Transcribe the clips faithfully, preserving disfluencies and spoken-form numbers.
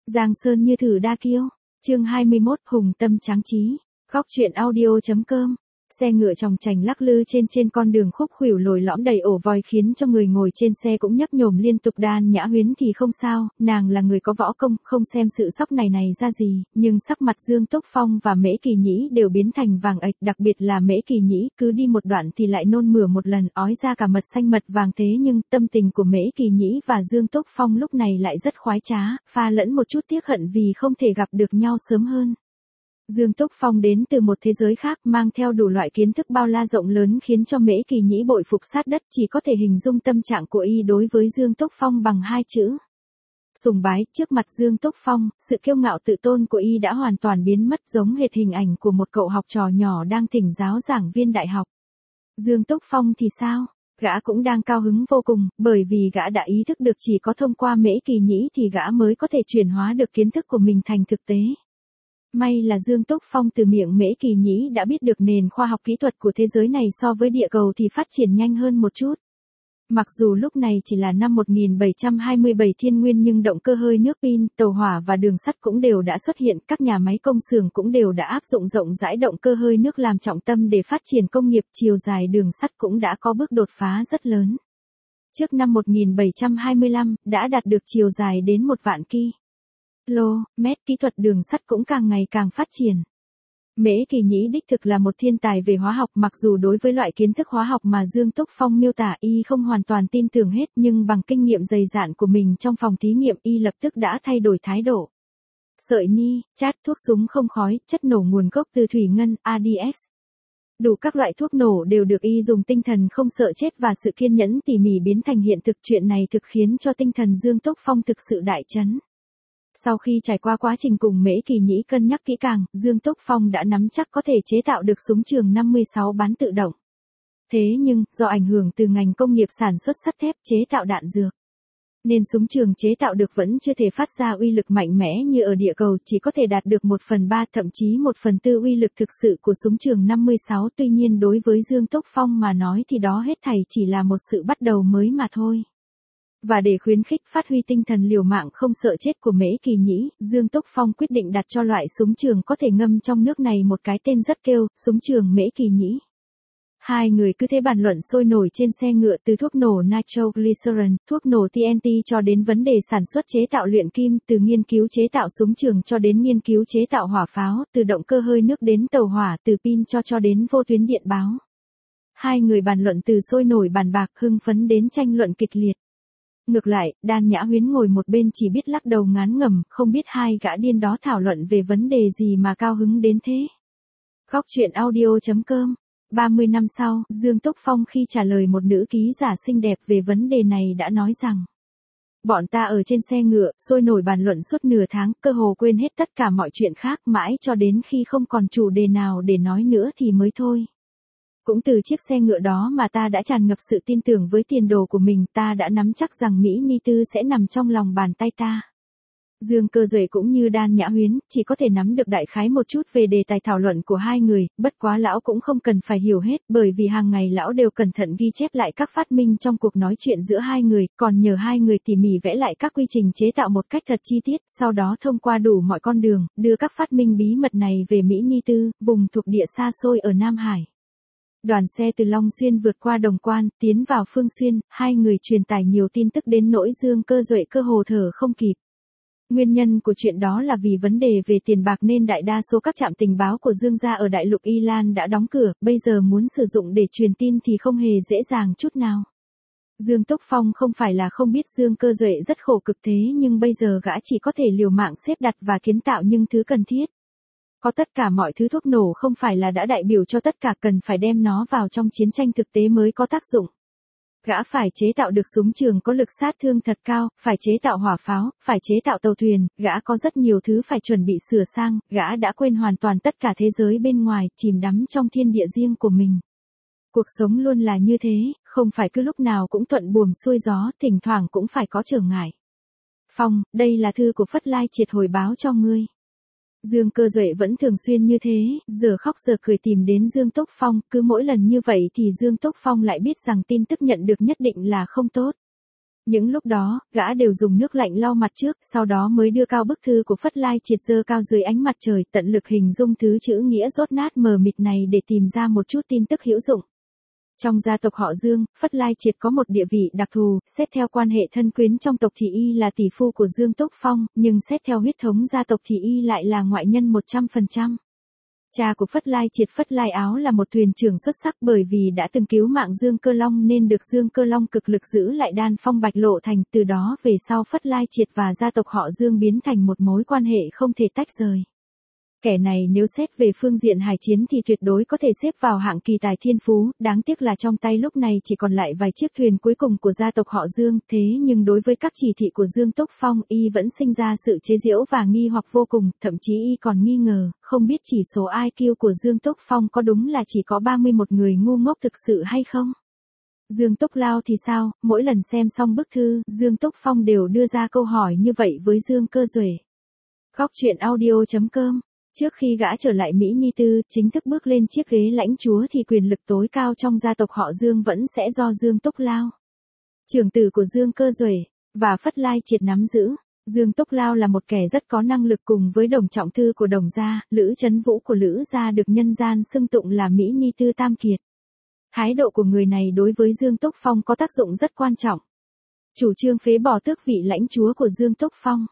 Giang Sơn như thử đa kiêu. Chương hai mươi mốt, hùng tâm tráng trí. Góc truyện audio chấm com. Xe ngựa chòng chành lắc lư trên trên con đường khúc khuỷu lồi lõm đầy ổ voi khiến cho người ngồi trên xe cũng nhấp nhổm liên tục. Đan Nhã Huyến thì không sao, nàng là người có võ công, không xem sự sóc này này ra gì, nhưng sắc mặt Dương Túc Phong và Mễ Kỳ Nhĩ đều biến thành vàng ạch, đặc biệt là Mễ Kỳ Nhĩ, cứ đi một đoạn thì lại nôn mửa một lần, ói ra cả mật xanh mật vàng. Thế nhưng tâm tình của Mễ Kỳ Nhĩ và Dương Túc Phong lúc này lại rất khoái trá, pha lẫn một chút tiếc hận vì không thể gặp được nhau sớm hơn. Dương Túc Phong đến từ một thế giới khác, mang theo đủ loại kiến thức bao la rộng lớn khiến cho Mễ Kỳ Nhĩ bội phục sát đất, chỉ có thể hình dung tâm trạng của y đối với Dương Túc Phong bằng hai chữ: sùng bái. Trước mặt Dương Túc Phong, sự kiêu ngạo tự tôn của y đã hoàn toàn biến mất, giống hệt hình ảnh của một cậu học trò nhỏ đang thỉnh giáo giảng viên đại học. Dương Túc Phong thì sao? Gã cũng đang cao hứng vô cùng, bởi vì gã đã ý thức được chỉ có thông qua Mễ Kỳ Nhĩ thì gã mới có thể chuyển hóa được kiến thức của mình thành thực tế. May là Dương Túc Phong từ miệng Mễ Kỳ Nhĩ đã biết được nền khoa học kỹ thuật của thế giới này so với địa cầu thì phát triển nhanh hơn một chút. Mặc dù lúc này chỉ là năm một nghìn bảy trăm hai mươi bảy thiên nguyên nhưng động cơ hơi nước, pin, tàu hỏa và đường sắt cũng đều đã xuất hiện, các nhà máy công xưởng cũng đều đã áp dụng rộng rãi động cơ hơi nước làm trọng tâm để phát triển công nghiệp, chiều dài đường sắt cũng đã có bước đột phá rất lớn. Trước năm một nghìn bảy trăm hai mươi lăm, đã đạt được chiều dài đến một vạn ki lô mét, kỹ thuật đường sắt cũng càng ngày càng phát triển. Mễ Kỳ Nhĩ đích thực là một thiên tài về hóa học, mặc dù đối với loại kiến thức hóa học mà Dương Túc Phong miêu tả y không hoàn toàn tin tưởng hết, nhưng bằng kinh nghiệm dày dạn của mình trong phòng thí nghiệm y lập tức đã thay đổi thái độ. Sợi ni, chát, thuốc súng không khói, chất nổ nguồn gốc từ thủy ngân, a đê ét. Đủ các loại thuốc nổ đều được y dùng tinh thần không sợ chết và sự kiên nhẫn tỉ mỉ biến thành hiện thực. Chuyện này thực khiến cho tinh thần Dương Túc Phong thực sự đại chấn. Sau khi trải qua quá trình cùng Mễ Kỳ Nhĩ cân nhắc kỹ càng, Dương Túc Phong đã nắm chắc có thể chế tạo được súng trường năm mươi sáu bắn tự động. Thế nhưng, do ảnh hưởng từ ngành công nghiệp sản xuất sắt thép chế tạo đạn dược, nên súng trường chế tạo được vẫn chưa thể phát ra uy lực mạnh mẽ như ở địa cầu, chỉ có thể đạt được một phần ba thậm chí một phần tư uy lực thực sự của súng trường năm mươi sáu. Tuy nhiên đối với Dương Túc Phong mà nói thì đó hết thảy chỉ là một sự bắt đầu mới mà thôi. Và để khuyến khích phát huy tinh thần liều mạng không sợ chết của Mễ Kỳ Nhĩ, Dương Túc Phong quyết định đặt cho loại súng trường có thể ngâm trong nước này một cái tên rất kêu, súng trường Mễ Kỳ Nhĩ. Hai người cứ thế bàn luận sôi nổi trên xe ngựa, từ thuốc nổ nitroglycerin, thuốc nổ tê en tê cho đến vấn đề sản xuất chế tạo luyện kim, từ nghiên cứu chế tạo súng trường cho đến nghiên cứu chế tạo hỏa pháo, từ động cơ hơi nước đến tàu hỏa, từ pin cho cho đến vô tuyến điện báo. Hai người bàn luận từ sôi nổi bàn bạc, hưng phấn đến tranh luận kịch liệt. Ngược lại, Đan Nhã Huyến ngồi một bên chỉ biết lắc đầu ngán ngẩm, không biết hai gã điên đó thảo luận về vấn đề gì mà cao hứng đến thế. Góc truyện audio chấm com. ba mươi năm sau, Dương Túc Phong khi trả lời một nữ ký giả xinh đẹp về vấn đề này đã nói rằng: bọn ta ở trên xe ngựa, sôi nổi bàn luận suốt nửa tháng, cơ hồ quên hết tất cả mọi chuyện khác, mãi cho đến khi không còn chủ đề nào để nói nữa thì mới thôi. Cũng từ chiếc xe ngựa đó mà ta đã tràn ngập sự tin tưởng với tiền đồ của mình, ta đã nắm chắc rằng Mỹ Ni Tư sẽ nằm trong lòng bàn tay ta. Dương Cơ Duệ cũng như Đan Nhã Huyến, chỉ có thể nắm được đại khái một chút về đề tài thảo luận của hai người, bất quá lão cũng không cần phải hiểu hết, bởi vì hàng ngày lão đều cẩn thận ghi chép lại các phát minh trong cuộc nói chuyện giữa hai người, còn nhờ hai người tỉ mỉ vẽ lại các quy trình chế tạo một cách thật chi tiết, sau đó thông qua đủ mọi con đường, đưa các phát minh bí mật này về Mỹ Ni Tư, vùng thuộc địa xa xôi ở Nam Hải. Đoàn xe từ Long Xuyên vượt qua Đồng Quan, tiến vào Phương Xuyên, hai người truyền tải nhiều tin tức đến nỗi Dương Cơ Duệ cơ hồ thở không kịp. Nguyên nhân của chuyện đó là vì vấn đề về tiền bạc nên đại đa số các trạm tình báo của Dương gia ở đại lục Y Lan đã đóng cửa, bây giờ muốn sử dụng để truyền tin thì không hề dễ dàng chút nào. Dương Túc Phong không phải là không biết Dương Cơ Duệ rất khổ cực thế nhưng bây giờ gã chỉ có thể liều mạng xếp đặt và kiến tạo những thứ cần thiết. Có tất cả mọi thứ thuốc nổ không phải là đã đại biểu cho tất cả, cần phải đem nó vào trong chiến tranh thực tế mới có tác dụng. Gã phải chế tạo được súng trường có lực sát thương thật cao, phải chế tạo hỏa pháo, phải chế tạo tàu thuyền, gã có rất nhiều thứ phải chuẩn bị sửa sang, gã đã quên hoàn toàn tất cả thế giới bên ngoài, chìm đắm trong thiên địa riêng của mình. Cuộc sống luôn là như thế, không phải cứ lúc nào cũng thuận buồm xuôi gió, thỉnh thoảng cũng phải có trở ngại. Phong, đây là thư của Phất Lai Triệt hồi báo cho ngươi. Dương Cơ Duệ vẫn thường xuyên như thế, giờ khóc giờ cười tìm đến Dương Túc Phong, cứ mỗi lần như vậy thì Dương Túc Phong lại biết rằng tin tức nhận được nhất định là không tốt. Những lúc đó, gã đều dùng nước lạnh lau mặt trước, sau đó mới đưa cao bức thư của Phất Lai Triệt dơ cao dưới ánh mặt trời, tận lực hình dung thứ chữ nghĩa rốt nát mờ mịt này để tìm ra một chút tin tức hữu dụng. Trong gia tộc họ Dương, Phất Lai Triệt có một địa vị đặc thù, xét theo quan hệ thân quyến trong tộc thì y là tỷ phu của Dương Túc Phong, nhưng xét theo huyết thống gia tộc thì y lại là ngoại nhân một trăm phần trăm. Cha của Phất Lai Triệt Phất Lai Áo là một thuyền trưởng xuất sắc, bởi vì đã từng cứu mạng Dương Cơ Long nên được Dương Cơ Long cực lực giữ lại Đan Phong Bạch Lộ Thành, từ đó về sau Phất Lai Triệt và gia tộc họ Dương biến thành một mối quan hệ không thể tách rời. Kẻ này nếu xét về phương diện hải chiến thì tuyệt đối có thể xếp vào hạng kỳ tài thiên phú, đáng tiếc là trong tay lúc này chỉ còn lại vài chiếc thuyền cuối cùng của gia tộc họ Dương, thế nhưng đối với các chỉ thị của Dương Túc Phong, y vẫn sinh ra sự chế giễu và nghi hoặc vô cùng, thậm chí y còn nghi ngờ, không biết chỉ số i kiu của Dương Túc Phong có đúng là chỉ có ba mươi mốt người ngu ngốc thực sự hay không? Dương Túc Lao thì sao, mỗi lần xem xong bức thư, Dương Túc Phong đều đưa ra câu hỏi như vậy với Dương Cơ Duệ. Góc truyện audio chấm com. Trước khi gã trở lại Mỹ Ni Tư, chính thức bước lên chiếc ghế lãnh chúa thì quyền lực tối cao trong gia tộc họ Dương vẫn sẽ do Dương Túc Lao, trưởng tử của Dương Cơ Duệ, và Phất Lai Triệt nắm giữ. Dương Túc Lao là một kẻ rất có năng lực, cùng với Đồng Trọng Thư của Đồng gia, Lữ Chấn Vũ của Lữ gia được nhân gian xưng tụng là Mỹ Ni Tư Tam Kiệt. Thái độ của người này đối với Dương Túc Phong có tác dụng rất quan trọng. Chủ trương phế bỏ tước vị lãnh chúa của Dương Túc Phong.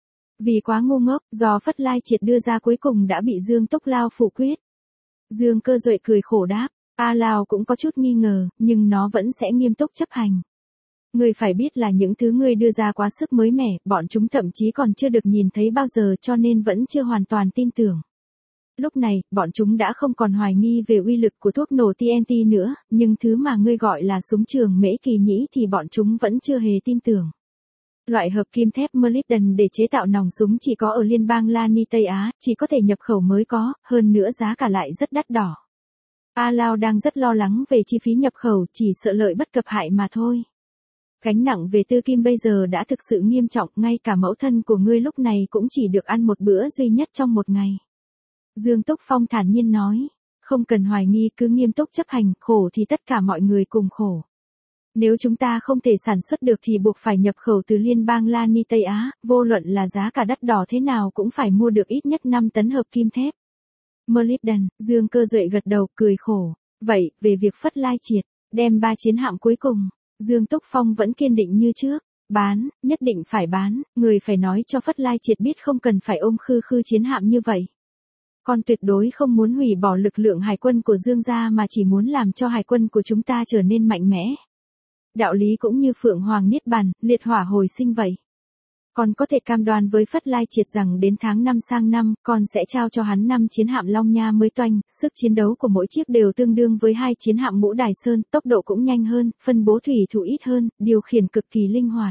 Vì quá ngu ngốc, do Phất Lai Triệt đưa ra cuối cùng đã bị Dương Túc Lao phủ quyết. Dương Cơ Duệ cười khổ đáp, A Lao cũng có chút nghi ngờ, nhưng nó vẫn sẽ nghiêm túc chấp hành. Ngươi phải biết là những thứ ngươi đưa ra quá sức mới mẻ, bọn chúng thậm chí còn chưa được nhìn thấy bao giờ, cho nên vẫn chưa hoàn toàn tin tưởng. Lúc này, bọn chúng đã không còn hoài nghi về uy lực của thuốc nổ tê en tê nữa, nhưng thứ mà ngươi gọi là súng trường Mễ Kỳ Nhĩ thì bọn chúng vẫn chưa hề tin tưởng. Loại hợp kim thép molybden để chế tạo nòng súng chỉ có ở liên bang Lani Tây Á, chỉ có thể nhập khẩu mới có, hơn nữa giá cả lại rất đắt đỏ. A Lao đang rất lo lắng về chi phí nhập khẩu, chỉ sợ lợi bất cập hại mà thôi. Gánh nặng về tư kim bây giờ đã thực sự nghiêm trọng, ngay cả mẫu thân của ngươi lúc này cũng chỉ được ăn một bữa duy nhất trong một ngày. Dương Túc Phong thản nhiên nói, không cần hoài nghi, cứ nghiêm túc chấp hành, khổ thì tất cả mọi người cùng khổ. Nếu chúng ta không thể sản xuất được thì buộc phải nhập khẩu từ liên bang Lani Tây Á, vô luận là giá cả đắt đỏ thế nào cũng phải mua được ít nhất năm tấn hợp kim thép molybden. Dương Cơ Duệ gật đầu, cười khổ. Vậy, về việc Phất Lai Triệt, đem ba chiến hạm cuối cùng, Dương Túc Phong vẫn kiên định như trước. Bán, nhất định phải bán, người phải nói cho Phất Lai Triệt biết không cần phải ôm khư khư chiến hạm như vậy. Con tuyệt đối không muốn hủy bỏ lực lượng hải quân của Dương gia mà chỉ muốn làm cho hải quân của chúng ta trở nên mạnh mẽ. Đạo lý cũng như Phượng Hoàng Niết Bàn, liệt hỏa hồi sinh vậy. Con có thể cam đoan với Phất Lai Triệt rằng đến tháng năm sang năm, con sẽ trao cho hắn năm chiến hạm Long Nha mới toanh, sức chiến đấu của mỗi chiếc đều tương đương với hai chiến hạm Ngũ Đài Sơn, tốc độ cũng nhanh hơn, phân bố thủy thủ ít hơn, điều khiển cực kỳ linh hoạt.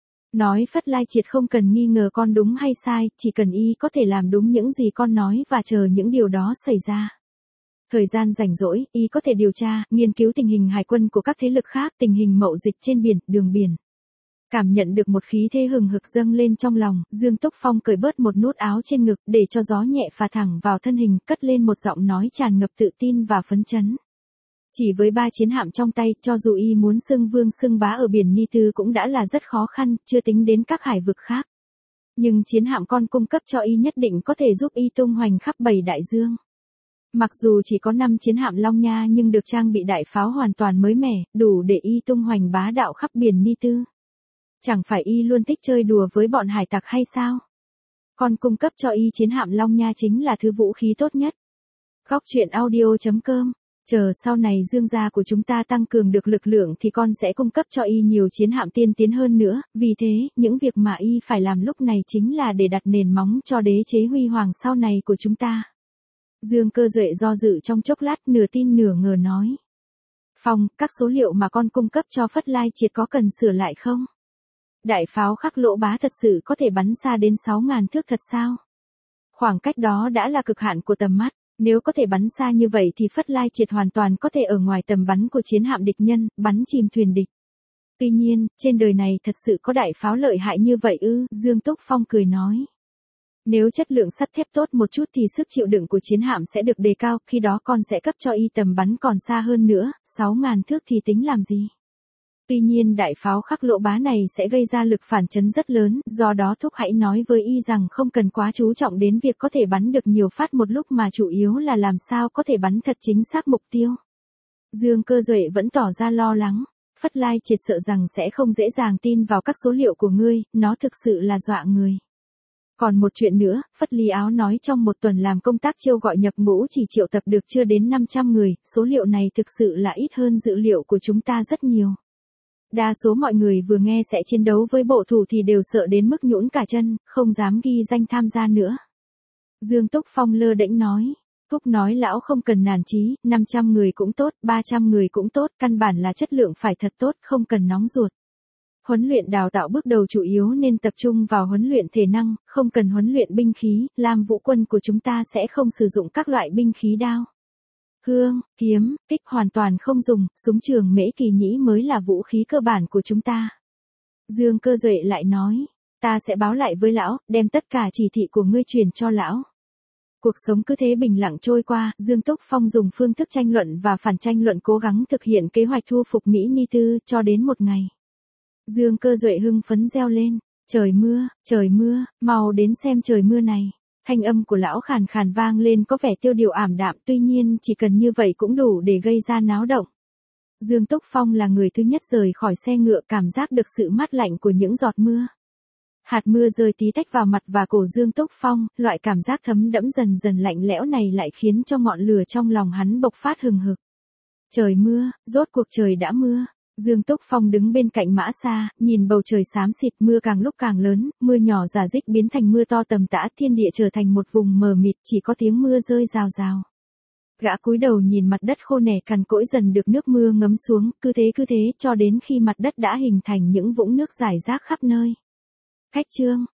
Nói Phất Lai Triệt không cần nghi ngờ con đúng hay sai, chỉ cần y có thể làm đúng những gì con nói và chờ những điều đó xảy ra. Thời gian rảnh rỗi, y có thể điều tra, nghiên cứu tình hình hải quân của các thế lực khác, tình hình mậu dịch trên biển, đường biển. Cảm nhận được một khí thế hừng hực dâng lên trong lòng, Dương Túc Phong cởi bớt một nút áo trên ngực để cho gió nhẹ phả thẳng vào thân hình, cất lên một giọng nói tràn ngập tự tin và phấn chấn. Chỉ với ba chiến hạm trong tay, cho dù y muốn xưng vương xưng bá ở biển Ni Tư cũng đã là rất khó khăn, chưa tính đến các hải vực khác. Nhưng chiến hạm con cung cấp cho y nhất định có thể giúp y tung hoành khắp bảy đại dương. Mặc dù chỉ có năm chiến hạm Long Nha nhưng được trang bị đại pháo hoàn toàn mới mẻ, đủ để y tung hoành bá đạo khắp biển Ni Tư. Chẳng phải y luôn thích chơi đùa với bọn hải tặc hay sao? Con cung cấp cho y chiến hạm Long Nha chính là thứ vũ khí tốt nhất. Góc truyện audio chấm com. Chờ sau này Dương gia của chúng ta tăng cường được lực lượng thì con sẽ cung cấp cho y nhiều chiến hạm tiên tiến hơn nữa, vì thế, những việc mà y phải làm lúc này chính là để đặt nền móng cho đế chế huy hoàng sau này của chúng ta. Dương Cơ Duệ do dự trong chốc lát, nửa tin nửa ngờ nói. Phong, các số liệu mà con cung cấp cho Phất Lai Triệt có cần sửa lại không? Đại pháo khắc lỗ bá thật sự có thể bắn xa đến sáu nghìn thước thật sao? Khoảng cách đó đã là cực hạn của tầm mắt. Nếu có thể bắn xa như vậy thì Phất Lai Triệt hoàn toàn có thể ở ngoài tầm bắn của chiến hạm địch nhân, bắn chìm thuyền địch. Tuy nhiên, trên đời này thật sự có đại pháo lợi hại như vậy ư? Dương Túc Phong cười nói. Nếu chất lượng sắt thép tốt một chút thì sức chịu đựng của chiến hạm sẽ được đề cao, khi đó con sẽ cấp cho y tầm bắn còn xa hơn nữa, sáu nghìn thước thì tính làm gì? Tuy nhiên đại pháo khắc lỗ bá này sẽ gây ra lực phản chấn rất lớn, do đó thúc hãy nói với y rằng không cần quá chú trọng đến việc có thể bắn được nhiều phát một lúc mà chủ yếu là làm sao có thể bắn thật chính xác mục tiêu. Dương Cơ Duệ vẫn tỏ ra lo lắng. Phất Lai Triệt sợ rằng sẽ không dễ dàng tin vào các số liệu của ngươi, nó thực sự là dọa người. Còn một chuyện nữa, Phất Lý Áo nói trong một tuần làm công tác chiêu gọi nhập ngũ chỉ triệu tập được chưa đến năm trăm người, số liệu này thực sự là ít hơn dự liệu của chúng ta rất nhiều. Đa số mọi người vừa nghe sẽ chiến đấu với bộ thủ thì đều sợ đến mức nhũn cả chân, không dám ghi danh tham gia nữa. Dương Túc Phong lơ đễnh nói. Thúc nói lão không cần nản chí, năm trăm người cũng tốt, ba trăm người cũng tốt, căn bản là chất lượng phải thật tốt, không cần nóng ruột. Huấn luyện đào tạo bước đầu chủ yếu nên tập trung vào huấn luyện thể năng, không cần huấn luyện binh khí, Lam Vũ quân của chúng ta sẽ không sử dụng các loại binh khí đao. Hương, kiếm, kích hoàn toàn không dùng, súng trường Mễ Kỳ Nhĩ mới là vũ khí cơ bản của chúng ta. Dương Cơ Duệ lại nói, ta sẽ báo lại với lão, đem tất cả chỉ thị của ngươi truyền cho lão. Cuộc sống cứ thế bình lặng trôi qua, Dương Túc Phong dùng phương thức tranh luận và phản tranh luận cố gắng thực hiện kế hoạch thu phục Mỹ Ni Tư, cho đến một ngày. Dương Cơ Duệ hưng phấn reo lên, trời mưa, trời mưa, mau đến xem trời mưa này. Thanh âm của lão khàn khàn vang lên có vẻ tiêu điều ảm đạm, tuy nhiên chỉ cần như vậy cũng đủ để gây ra náo động. Dương Túc Phong là người thứ nhất rời khỏi xe ngựa, cảm giác được sự mát lạnh của những giọt mưa. Hạt mưa rơi tí tách vào mặt và cổ Dương Túc Phong, loại cảm giác thấm đẫm dần dần lạnh lẽo này lại khiến cho ngọn lửa trong lòng hắn bộc phát hừng hực. Trời mưa, rốt cuộc trời đã mưa. Dương Túc Phong đứng bên cạnh Mã Sa, nhìn bầu trời xám xịt, mưa càng lúc càng lớn, mưa nhỏ rả rích biến thành mưa to tầm tã, thiên địa trở thành một vùng mờ mịt, chỉ có tiếng mưa rơi rào rào. Gã cúi đầu nhìn mặt đất khô nẻ cằn cỗi dần được nước mưa ngấm xuống, cứ thế cứ thế cho đến khi mặt đất đã hình thành những vũng nước rải rác khắp nơi. Khách trương,